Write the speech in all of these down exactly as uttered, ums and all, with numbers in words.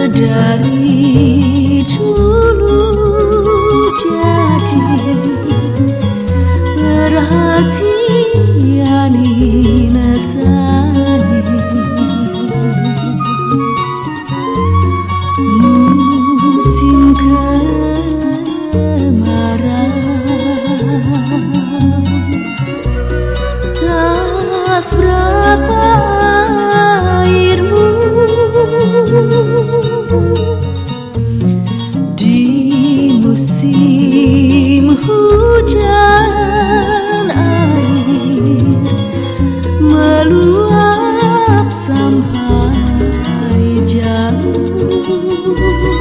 dari dulu jadi perhatian nasani, musim kemarau tak seberapa airmu di musim hujan, air meluap sampai jauh.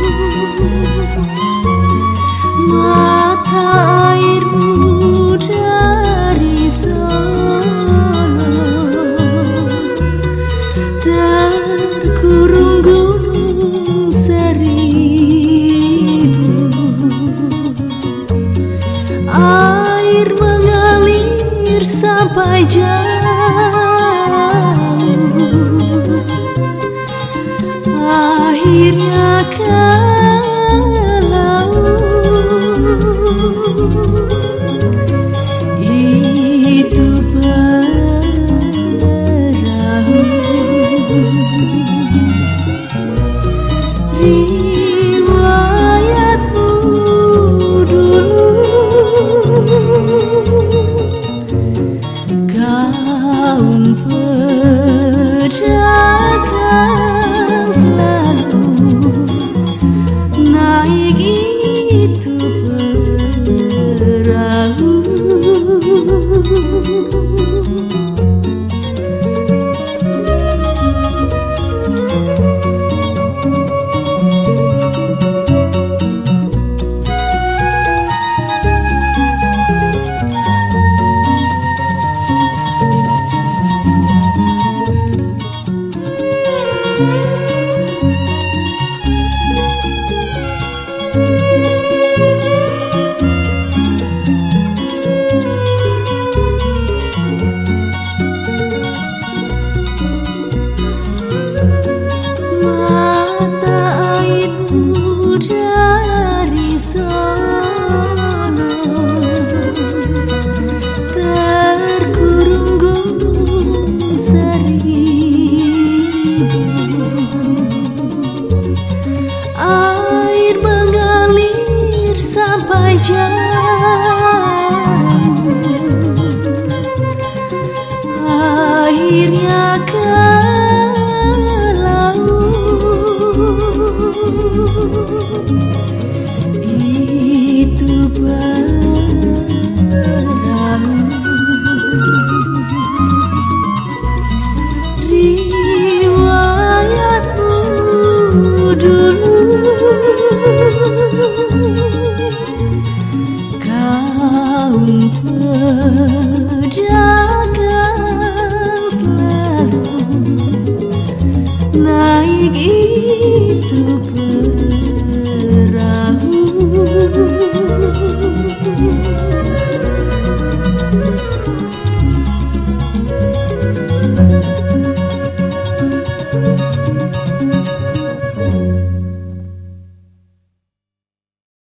Mata airmu dari Solo terkurung gunung seribu, air mengalir sampai jauh, akhirnya ke laut. Itu perahu riwayatmu dulu, kaum pedagang selalu naik itu perahu. Air mengalir sampai jauh, akhirnya ke laut. Itu perahu riwayatmu dulu, kaum pedagang selalu naik itu perahu.